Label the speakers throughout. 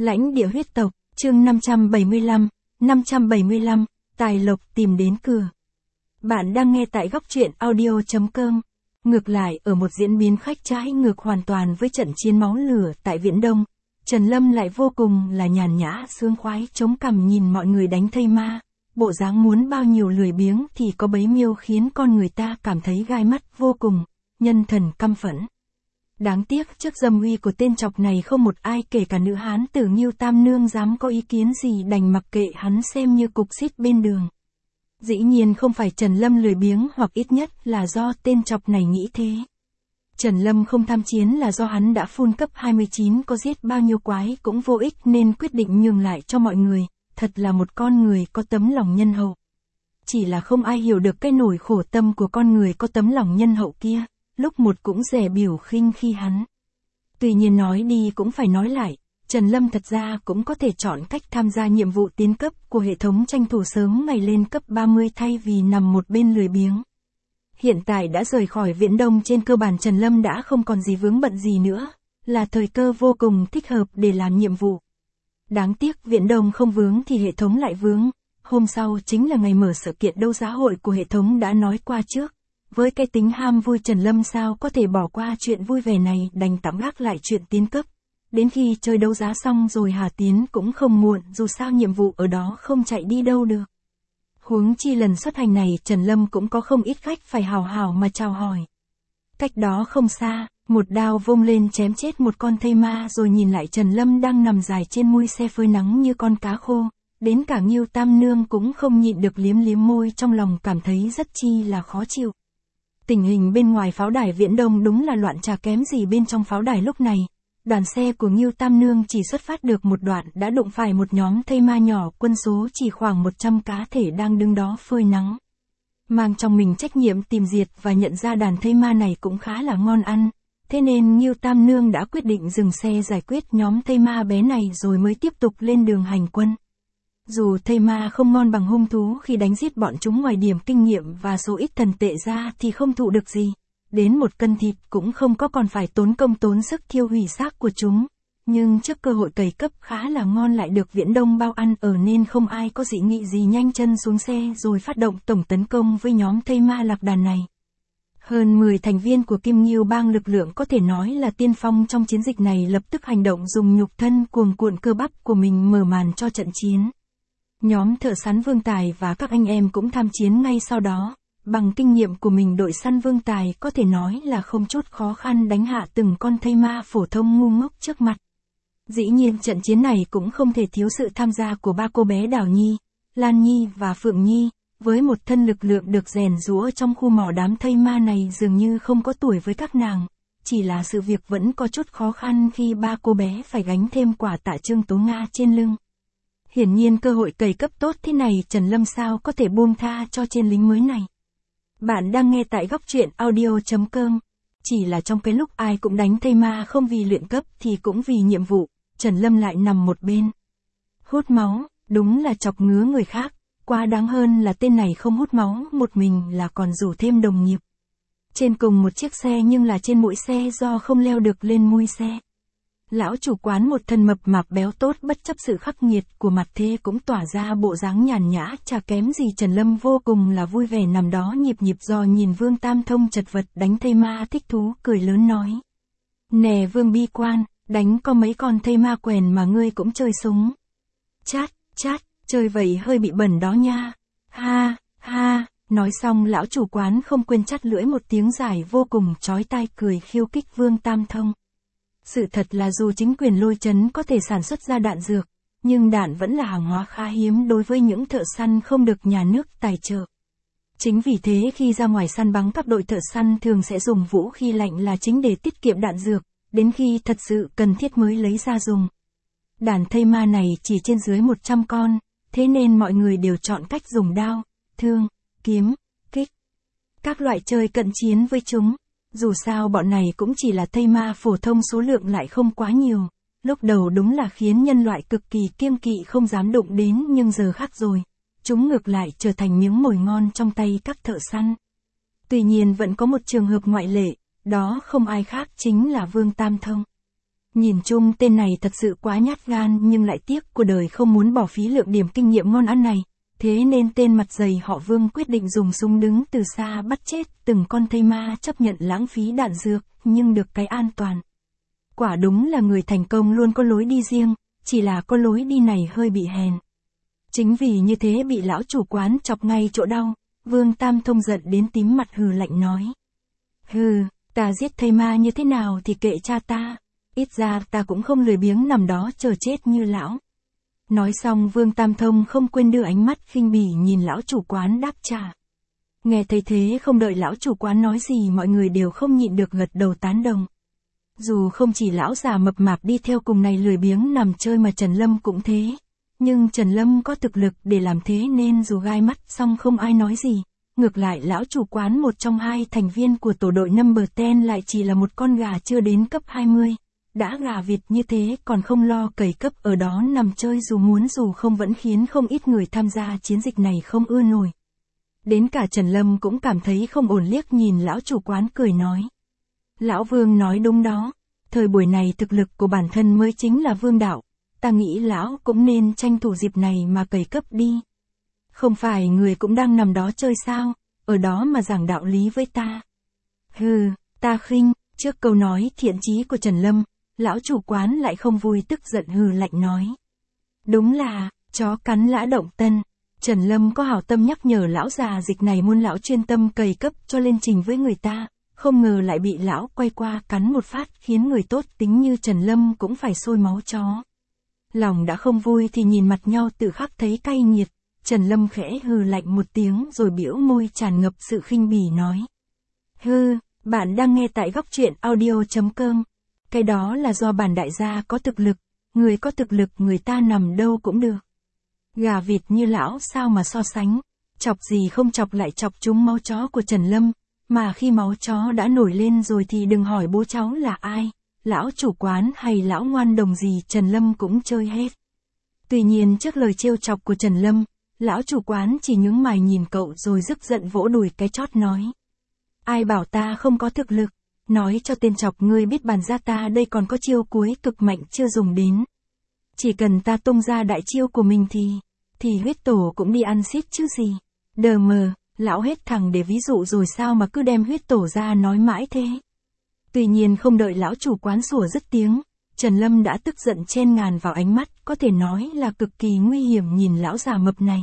Speaker 1: Lãnh địa huyết tộc, chương 575, tài lộc tìm đến cửa. Bạn đang nghe tại góc truyện audio.com. Ngược lại, ở một diễn biến khách trái ngược hoàn toàn với trận chiến máu lửa tại Viễn Đông, Trần Lâm lại vô cùng là nhàn nhã sướng khoái chống cằm nhìn mọi người đánh thây ma. Bộ dáng muốn bao nhiêu lười biếng thì có bấy nhiêu khiến con người ta cảm thấy gai mắt vô cùng, nhân thần căm phẫn. Đáng tiếc trước dâm uy của tên chọc này không một ai kể cả nữ hán tử Ngưu Tam Nương dám có ý kiến gì, đành mặc kệ hắn xem như cục xít bên đường. Dĩ nhiên không phải Trần Lâm lười biếng, hoặc ít nhất là do tên chọc này nghĩ thế. Trần Lâm không tham chiến là do hắn đã full cấp 29, có giết bao nhiêu quái cũng vô ích nên quyết định nhường lại cho mọi người, thật là một con người có tấm lòng nhân hậu. Chỉ là không ai hiểu được cái nỗi khổ tâm của con người có tấm lòng nhân hậu kia, lúc một cũng dè biểu khinh khi hắn. Tuy nhiên nói đi cũng phải nói lại, Trần Lâm thật ra cũng có thể chọn cách tham gia nhiệm vụ tiến cấp của hệ thống, tranh thủ sớm ngày lên cấp 30 thay vì nằm một bên lười biếng. Hiện tại đã rời khỏi Viễn Đông, trên cơ bản Trần Lâm đã không còn gì vướng bận gì nữa, là thời cơ vô cùng thích hợp để làm nhiệm vụ. Đáng tiếc Viễn Đông không vướng thì hệ thống lại vướng. Hôm sau chính là ngày mở sự kiện đấu giá hội của hệ thống đã nói qua trước. Với cái tính ham vui, Trần Lâm sao có thể bỏ qua chuyện vui vẻ này, đành tạm gác lại chuyện tiến cấp. Đến khi chơi đấu giá xong rồi hà tiến cũng không muộn, dù sao nhiệm vụ ở đó không chạy đi đâu được. Huống chi lần xuất hành này Trần Lâm cũng có không ít khách phải hào hào mà chào hỏi. Cách đó không xa, một đao vung lên chém chết một con thây ma, rồi nhìn lại Trần Lâm đang nằm dài trên mui xe phơi nắng như con cá khô. Đến cả Ngưu Tam Nương cũng không nhịn được liếm môi, trong lòng cảm thấy rất chi là khó chịu. Tình hình bên ngoài pháo đài Viễn Đông đúng là loạn chả kém gì bên trong pháo đài lúc này. Đoàn xe của Ngưu Tam Nương chỉ xuất phát được một đoạn đã đụng phải một nhóm thây ma nhỏ, quân số chỉ khoảng 100 cá thể đang đứng đó phơi nắng. Mang trong mình trách nhiệm tìm diệt và nhận ra đàn thây ma này cũng khá là ngon ăn. Thế nên Ngưu Tam Nương đã quyết định dừng xe giải quyết nhóm thây ma bé này rồi mới tiếp tục lên đường hành quân. Dù thây ma không ngon bằng hung thú, khi đánh giết bọn chúng ngoài điểm kinh nghiệm và số ít thần tệ ra thì không thụ được gì. Đến một cân thịt cũng không có, còn phải tốn công tốn sức thiêu hủy xác của chúng. Nhưng trước cơ hội cày cấp khá là ngon lại được Viễn Đông bao ăn ở nên không ai có dị nghị gì, nhanh chân xuống xe rồi phát động tổng tấn công với nhóm thây ma lạc đàn này. Hơn 10 thành viên của Kim Ngưu bang, lực lượng có thể nói là tiên phong trong chiến dịch này, lập tức hành động, dùng nhục thân cuồng cuộn cơ bắp của mình mở màn cho trận chiến. Nhóm thợ săn Vương Tài và các anh em cũng tham chiến ngay sau đó. Bằng kinh nghiệm của mình, đội săn Vương Tài có thể nói là không chút khó khăn đánh hạ từng con thây ma phổ thông ngu ngốc trước mặt. Dĩ nhiên trận chiến này cũng không thể thiếu sự tham gia của ba cô bé Đào Nhi, Lan Nhi và Phượng Nhi. Với một thân lực lượng được rèn giũa trong khu mỏ, đám thây ma này dường như không có tuổi với các nàng. Chỉ là sự việc vẫn có chút khó khăn khi ba cô bé phải gánh thêm quả tạ Trương Tố Nga trên lưng. Hiển nhiên cơ hội cày cấp tốt thế này Trần Lâm sao có thể buông tha cho trên lính mới này. Bạn đang nghe tại góc truyện audio.com. Chỉ là trong cái lúc ai cũng đánh thây ma không vì luyện cấp thì cũng vì nhiệm vụ, Trần Lâm lại nằm một bên. Hút máu, đúng là chọc ngứa người khác, quá đáng hơn là tên này không hút máu một mình là còn rủ thêm đồng nghiệp. Trên cùng một chiếc xe nhưng là trên mũi xe do không leo được lên mui xe. Lão chủ quán, một thân mập mạp béo tốt, bất chấp sự khắc nghiệt của mặt thế cũng tỏa ra bộ dáng nhàn nhã chả kém gì Trần Lâm, vô cùng là vui vẻ nằm đó nhịp do nhìn Vương Tam Thông chật vật đánh thây ma, thích thú cười lớn nói: "Nè Vương bi quan, đánh có mấy con thây ma quèn mà ngươi cũng chơi súng. Chát, chơi vậy hơi bị bẩn đó nha. Ha, ha." Nói xong lão chủ quán không quên chát lưỡi một tiếng dài vô cùng chói tai, cười khiêu khích Vương Tam Thông. Sự thật là dù chính quyền Lôi Trấn có thể sản xuất ra đạn dược, nhưng đạn vẫn là hàng hóa khá hiếm đối với những thợ săn không được nhà nước tài trợ. Chính vì thế khi ra ngoài săn bắn, các đội thợ săn thường sẽ dùng vũ khí lạnh là chính để tiết kiệm đạn dược, đến khi thật sự cần thiết mới lấy ra dùng. Đàn thây ma này chỉ trên dưới 100 con, thế nên mọi người đều chọn cách dùng đao, thương, kiếm, kích, các loại chơi cận chiến với chúng. Dù sao bọn này cũng chỉ là thây ma phổ thông, số lượng lại không quá nhiều. Lúc đầu đúng là khiến nhân loại cực kỳ kiêng kỵ, không dám đụng đến, nhưng giờ khác rồi. Chúng ngược lại trở thành miếng mồi ngon trong tay các thợ săn. Tuy nhiên vẫn có một trường hợp ngoại lệ, đó không ai khác chính là Vương Tam Thông. Nhìn chung tên này thật sự quá nhát gan nhưng lại tiếc của đời không muốn bỏ phí lượng điểm kinh nghiệm ngon ăn này. Thế nên tên mặt dày họ Vương quyết định dùng súng đứng từ xa bắt chết từng con thây ma, chấp nhận lãng phí đạn dược, nhưng được cái an toàn. Quả đúng là người thành công luôn có lối đi riêng, chỉ là có lối đi này hơi bị hèn. Chính vì như thế bị lão chủ quán chọc ngay chỗ đau, Vương Tam Thông giận đến tím mặt hừ lạnh nói. Hừ, ta giết thây ma như thế nào thì kệ cha ta, ít ra ta cũng không lười biếng nằm đó chờ chết như lão. Nói xong Vương Tam Thông không quên đưa ánh mắt khinh bỉ nhìn lão chủ quán đáp trả. Nghe thấy thế không đợi lão chủ quán nói gì mọi người đều không nhịn được gật đầu tán đồng. Dù không chỉ lão già mập mạp đi theo cùng này lười biếng nằm chơi mà Trần Lâm cũng thế. Nhưng Trần Lâm có thực lực để làm thế nên dù gai mắt xong không ai nói gì. Ngược lại lão chủ quán một trong hai thành viên của tổ đội number 10 lại chỉ là một con gà chưa đến cấp 20. Đã gà vịt như thế còn không lo cày cấp ở đó nằm chơi dù muốn dù không vẫn khiến không ít người tham gia chiến dịch này không ưa nổi. Đến cả Trần Lâm cũng cảm thấy không ổn liếc nhìn lão chủ quán cười nói. Lão Vương nói đúng đó, thời buổi này thực lực của bản thân mới chính là vương đạo, ta nghĩ lão cũng nên tranh thủ dịp này mà cày cấp đi. Không phải người cũng đang nằm đó chơi sao, ở đó mà giảng đạo lý với ta. Hừ, ta khinh, trước câu nói thiện chí của Trần Lâm, lão chủ quán lại không vui tức giận hừ lạnh nói. Đúng là, chó cắn lã động tân. Trần Lâm có hảo tâm nhắc nhở lão già dịch này muốn lão chuyên tâm cày cấp cho lên trình với người ta, không ngờ lại bị lão quay qua cắn một phát khiến người tốt tính như Trần Lâm cũng phải sôi máu chó. Lòng đã không vui thì nhìn mặt nhau tự khắc thấy cay nghiệt, Trần Lâm khẽ hừ lạnh một tiếng rồi bĩu môi tràn ngập sự khinh bỉ nói. Hừ, bạn đang nghe tại góc truyện audio.com. Cái đó là do bản đại gia có thực lực, người có thực lực người ta nằm đâu cũng được. Gà vịt như lão sao mà so sánh, chọc gì không chọc lại chọc trúng máu chó của Trần Lâm, mà khi máu chó đã nổi lên rồi thì đừng hỏi bố cháu là ai, lão chủ quán hay lão ngoan đồng gì Trần Lâm cũng chơi hết. Tuy nhiên trước lời trêu chọc của Trần Lâm, lão chủ quán chỉ nhướng mày nhìn cậu rồi tức giận vỗ đùi cái chót nói. Ai bảo ta không có thực lực, nói cho tên chọc ngươi biết bản gia ta đây còn có chiêu cuối cực mạnh chưa dùng đến. Chỉ cần ta tung ra đại chiêu của mình thì huyết tổ cũng đi ăn xít chứ gì. Đờ mờ, lão hết thằng để ví dụ rồi sao mà cứ đem huyết tổ ra nói mãi thế. Tuy nhiên không đợi lão chủ quán sủa dứt tiếng, Trần Lâm đã tức giận chen ngàn vào ánh mắt, có thể nói là cực kỳ nguy hiểm nhìn lão già mập này.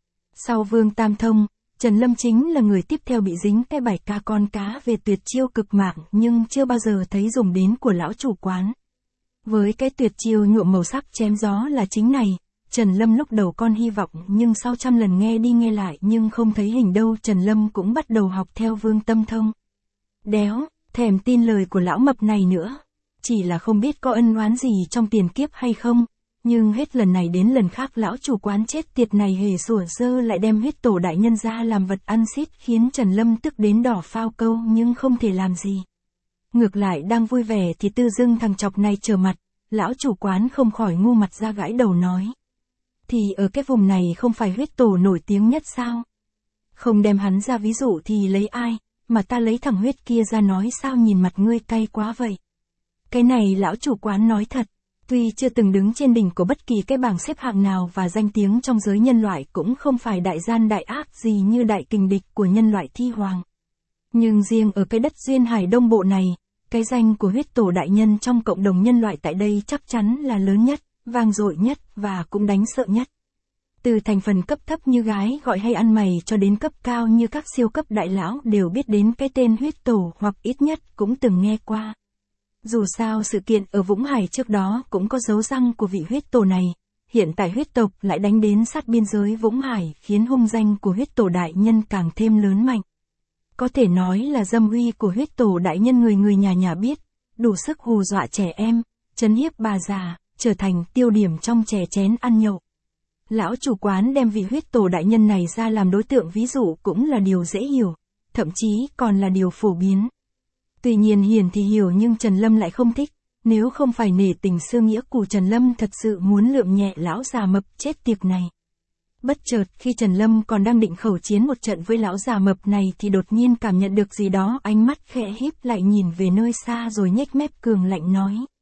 Speaker 1: Sau Vương Tam Thông, Trần Lâm chính là người tiếp theo bị dính cái bài ca con cá về tuyệt chiêu cực mạng nhưng chưa bao giờ thấy dùng đến của lão chủ quán. Với cái tuyệt chiêu nhuộm màu sắc chém gió là chính này, Trần Lâm lúc đầu con hy vọng nhưng sau trăm lần nghe đi nghe lại nhưng không thấy hình đâu Trần Lâm cũng bắt đầu học theo Vương Tam Thông. Đéo, thèm tin lời của lão mập này nữa. Chỉ là không biết có ân oán gì trong tiền kiếp hay không, nhưng hết lần này đến lần khác lão chủ quán chết tiệt này hề sủa dơ lại đem huyết tổ đại nhân ra làm vật ăn xít khiến Trần Lâm tức đến đỏ phao câu nhưng không thể làm gì. Ngược lại đang vui vẻ thì tự dưng thằng chọc này trở mặt, lão chủ quán không khỏi ngu mặt ra gãi đầu nói. Thì ở cái vùng này không phải huyết tổ nổi tiếng nhất sao? Không đem hắn ra ví dụ thì lấy ai, mà ta lấy thằng huyết kia ra nói sao nhìn mặt ngươi cay quá vậy? Cái này lão chủ quán nói thật, tuy chưa từng đứng trên đỉnh của bất kỳ cái bảng xếp hạng nào và danh tiếng trong giới nhân loại cũng không phải đại gian đại ác gì như đại kình địch của nhân loại thi hoàng. Nhưng riêng ở cái đất duyên hải đông bộ này, cái danh của huyết tổ đại nhân trong cộng đồng nhân loại tại đây chắc chắn là lớn nhất, vang dội nhất và cũng đánh sợ nhất. Từ thành phần cấp thấp như gái gọi hay ăn mày cho đến cấp cao như các siêu cấp đại lão đều biết đến cái tên huyết tổ hoặc ít nhất cũng từng nghe qua. Dù sao sự kiện ở Vũng Hải trước đó cũng có dấu răng của vị huyết tổ này, hiện tại huyết tộc lại đánh đến sát biên giới Vũng Hải khiến hung danh của huyết tổ đại nhân càng thêm lớn mạnh. Có thể nói là dâm uy của huyết tổ đại nhân người người nhà nhà biết, đủ sức hù dọa trẻ em, trấn hiếp bà già, trở thành tiêu điểm trong chè chén ăn nhậu. Lão chủ quán đem vị huyết tổ đại nhân này ra làm đối tượng ví dụ cũng là điều dễ hiểu, thậm chí còn là điều phổ biến. Tuy nhiên Hiền thì hiểu nhưng Trần Lâm lại không thích, nếu không phải nể tình xưa nghĩa của Trần Lâm thật sự muốn lượm nhẹ lão già mập chết tiệt này. Bất chợt khi Trần Lâm còn đang định khẩu chiến một trận với lão già mập này thì đột nhiên cảm nhận được gì đó, ánh mắt khẽ híp lại nhìn về nơi xa rồi nhếch mép cường lạnh nói.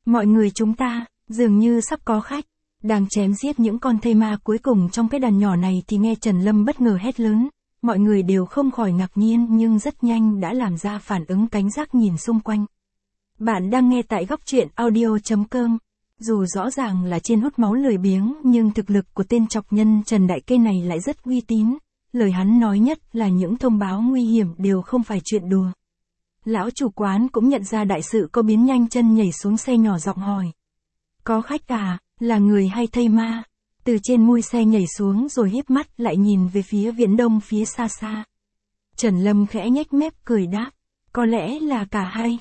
Speaker 1: Mọi người chúng ta, dường như sắp có khách. Đang chém giết những con thây ma cuối cùng trong cái đàn nhỏ này thì nghe Trần Lâm bất ngờ hét lớn. Mọi người đều không khỏi ngạc nhiên nhưng rất nhanh đã làm ra phản ứng cảnh giác nhìn xung quanh. Bạn đang nghe tại góc truyện audio.com. Dù rõ ràng là trên hút máu lười biếng nhưng thực lực của tên chọc nhân Trần Đại Kê này lại rất uy tín. Lời hắn nói nhất là những thông báo nguy hiểm đều không phải chuyện đùa. Lão chủ quán cũng nhận ra đại sự có biến, nhanh chân nhảy xuống xe nhỏ giọng hỏi. Có khách à, là người hay thây ma? Từ trên mui xe nhảy xuống rồi híp mắt lại nhìn về phía viễn đông phía xa xa. Trần Lâm khẽ nhếch mép cười đáp. Có lẽ là cả hai.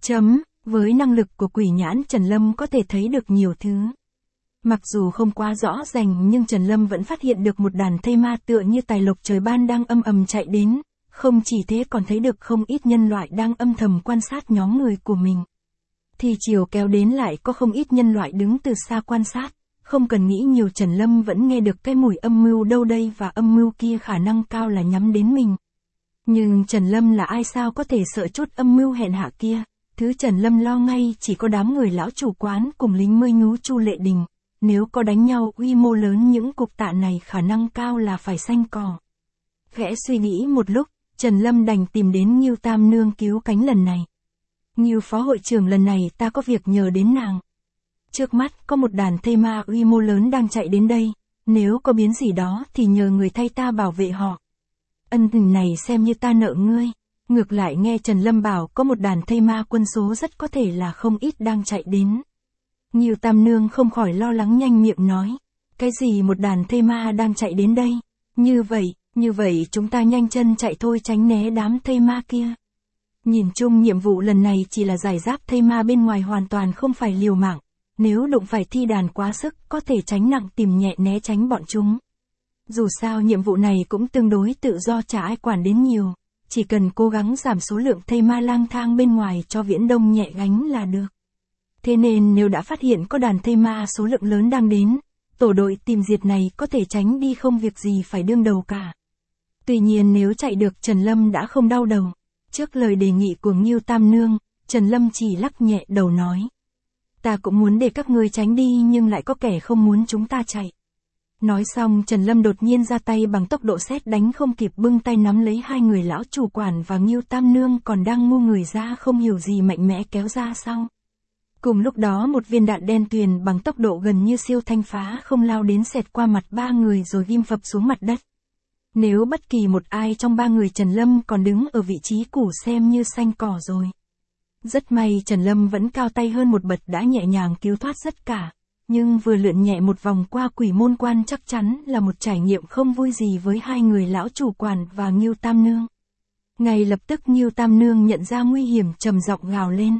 Speaker 1: Với năng lực của quỷ nhãn Trần Lâm có thể thấy được nhiều thứ. Mặc dù không quá rõ ràng nhưng Trần Lâm vẫn phát hiện được một đàn thây ma tựa như tài lộc trời ban đang âm ầm chạy đến. Không chỉ thế còn thấy được không ít nhân loại đang âm thầm quan sát nhóm người của mình. Thì chiều kéo đến lại có không ít nhân loại đứng từ xa quan sát. Không cần nghĩ nhiều, Trần Lâm vẫn nghe được cái mùi âm mưu đâu đây và âm mưu kia khả năng cao là nhắm đến mình. Nhưng Trần Lâm là ai sao có thể sợ chút âm mưu hèn hạ kia. Thứ Trần Lâm lo ngay chỉ có đám người lão chủ quán cùng lính mươi nhú Chu Lệ Đình. Nếu có đánh nhau quy mô lớn những cục tạ này khả năng cao là phải xanh cỏ. Khẽ suy nghĩ một lúc, Trần Lâm đành tìm đến Ngưu Tam Nương cứu cánh lần này. Ngưu phó hội trưởng, lần này ta có việc nhờ đến nàng. Trước mắt có một đàn thây ma quy mô lớn đang chạy đến đây, nếu có biến gì đó thì nhờ người thay ta bảo vệ họ. Ân tình này xem như ta nợ ngươi. Ngược lại nghe Trần Lâm bảo có một đàn thây ma quân số rất có thể là không ít đang chạy đến. Ngưu Tam Nương không khỏi lo lắng nhanh miệng nói. Cái gì một đàn thây ma đang chạy đến đây? Như vậy chúng ta nhanh chân chạy thôi tránh né đám thây ma kia. Nhìn chung nhiệm vụ lần này chỉ là giải giáp thây ma bên ngoài, hoàn toàn không phải liều mạng. Nếu đụng phải thi đàn quá sức có thể tránh nặng tìm nhẹ né tránh bọn chúng. Dù sao nhiệm vụ này cũng tương đối tự do, chả ai quản đến nhiều. Chỉ cần cố gắng giảm số lượng thây ma lang thang bên ngoài cho Viễn Đông nhẹ gánh là được. Thế nên nếu đã phát hiện có đàn thây ma số lượng lớn đang đến, tổ đội tìm diệt này có thể tránh đi không việc gì phải đương đầu cả. Tuy nhiên nếu chạy được Trần Lâm đã không đau đầu. Trước lời đề nghị của Ngưu Tam Nương, Trần Lâm chỉ lắc nhẹ đầu nói. Ta cũng muốn để các ngươi tránh đi nhưng lại có kẻ không muốn chúng ta chạy. Nói xong Trần Lâm đột nhiên ra tay bằng tốc độ sét đánh không kịp, bưng tay nắm lấy hai người lão chủ quản và Ngưu Tam Nương còn đang ngu người ra không hiểu gì mạnh mẽ kéo ra sau. Cùng lúc đó một viên đạn đen tuyền bằng tốc độ gần như siêu thanh phá không lao đến xẹt qua mặt ba người rồi ghim phập xuống mặt đất. Nếu bất kỳ một ai trong ba người Trần Lâm còn đứng ở vị trí cũ xem như xanh cỏ rồi. Rất may Trần Lâm vẫn cao tay hơn một bậc đã nhẹ nhàng cứu thoát tất cả. Nhưng vừa lượn nhẹ một vòng qua quỷ môn quan chắc chắn là một trải nghiệm không vui gì với hai người lão chủ quản và Ngưu Tam Nương. Ngay lập tức Ngưu Tam Nương nhận ra nguy hiểm trầm giọng gào lên.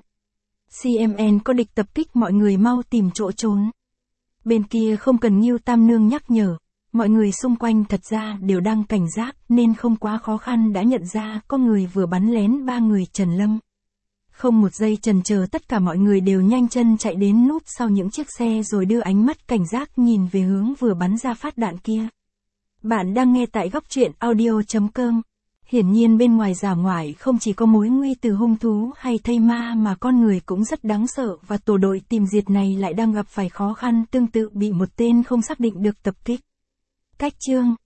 Speaker 1: CMN có địch tập kích, mọi người mau tìm chỗ trốn. Bên kia không cần Ngưu Tam Nương nhắc nhở. Mọi người xung quanh thật ra đều đang cảnh giác nên không quá khó khăn đã nhận ra có người vừa bắn lén ba người Trần Lâm. Không một giây chần chờ tất cả mọi người đều nhanh chân chạy đến núp sau những chiếc xe rồi đưa ánh mắt cảnh giác nhìn về hướng vừa bắn ra phát đạn kia. Bạn đang nghe tại góc truyện audio.com. Hiển nhiên bên ngoài dã ngoại không chỉ có mối nguy từ hung thú hay thây ma mà con người cũng rất đáng sợ, và tổ đội tìm diệt này lại đang gặp phải khó khăn tương tự, bị một tên không xác định được tập kích. Cách chương